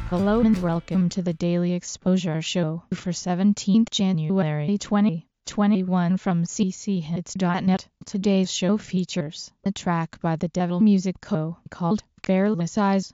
Hello and welcome to the Daily Exposure Show for 17th January 2021 from cchits.net. Today's show features a track by The Devil Music Co. called Careless Eyes.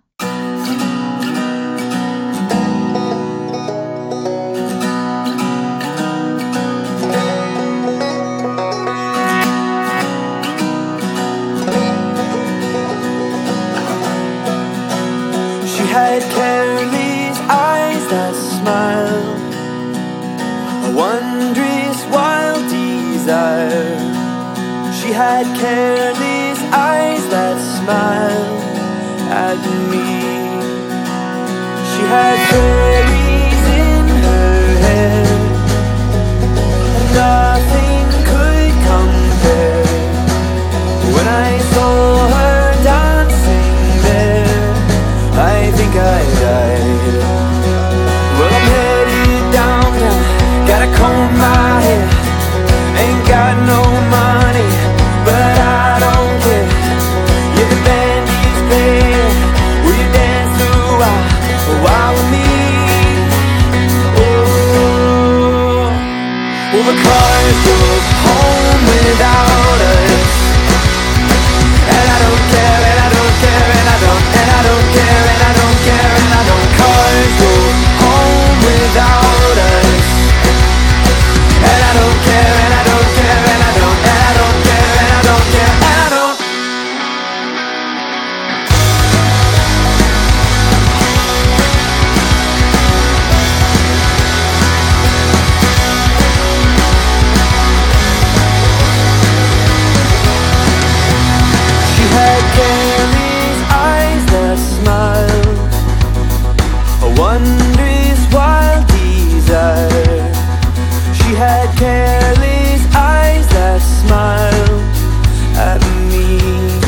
Had careless eyes that smile, a wondrous wild desire. She had careless eyes that smiled at me. She had fairies in her hair, and nothing could compare. When I saw her dancing there, I think I died. Well, I'm headed down now, gotta comb my hair. Ain't got no money, but I don't care. Yeah, the band is playing, will you dance a while with me? Oh, well, the cars drove home without us, and I don't care, and I don't care, and I don't care, and I don't care, and I don't. Cars go home without us, and I don't care, and I don't care, and I don't, and I don't care, and I don't care, and I don't. She had careless eyes that smiled, a wondrous wild desire. She had careless eyes that smiled at me.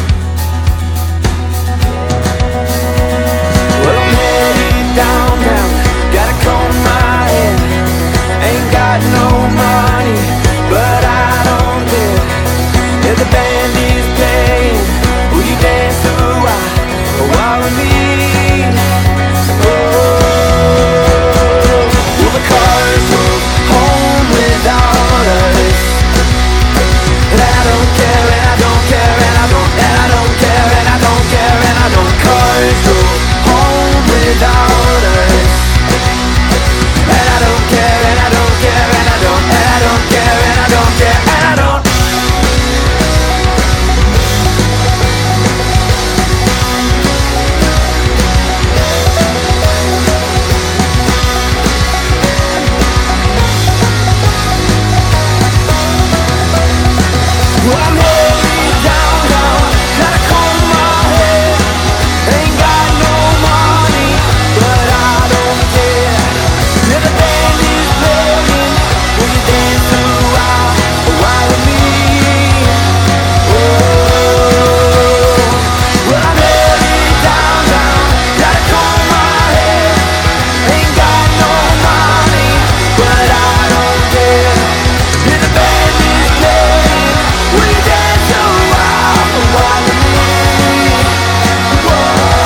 Well, I'm headed downtown, gotta comb my hair. Ain't got no money, but I don't care. Yeah, the band is playing, will you dance a while with me? Well, the cars drove home without us, and I don't care, and I don't care, and I don't, and I don't care, and I don't care, and I don't. Cars drove home without us, and I don't care, and I don't care, and I don't, and I don't care, and I don't care, and I don't. Well, I'm headed downtown, gotta comb my hair. Ain't got no money, but I don't care. Yeah, the band is playing, will you dance a while with me? Oh, well, I'm headed downtown, gotta comb my hair. Ain't got no money, but I don't care. Yeah, the band is playing, will you dance a while with me? Whoa.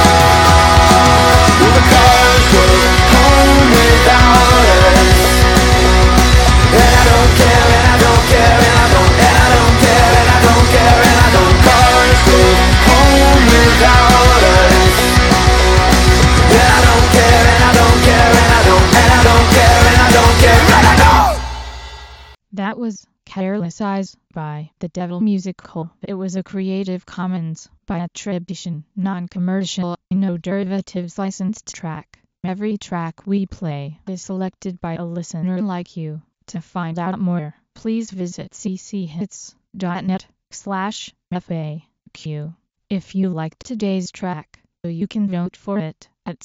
Well, the cars go home without us, and I don't care, and I don't care, and I don't, and I don't care, and I don't care, and I don't. Cars go home without us, and I don't care, and I don't care, and I don't, and I don't care, and I don't care, and I don't. That was Careless Eyes by The Devil Music Co. It was a Creative Commons by attribution, non-commercial, no derivatives licensed track. Every track we play is selected by a listener like you. To find out more, please visit cchits.net/FAQ. If you liked today's track, you can vote for it at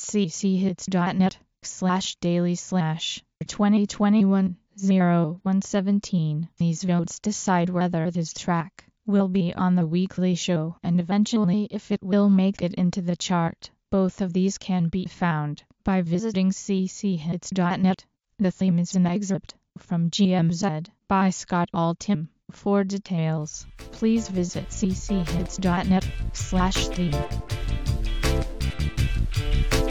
cchits.net/daily/2021-0117. These votes decide whether this track will be on the weekly show and eventually if it will make it into the chart. Both of these can be found by visiting cchits.net. The theme is an excerpt from GMZ by Scott Altham. For details, please visit cchits.net/theme.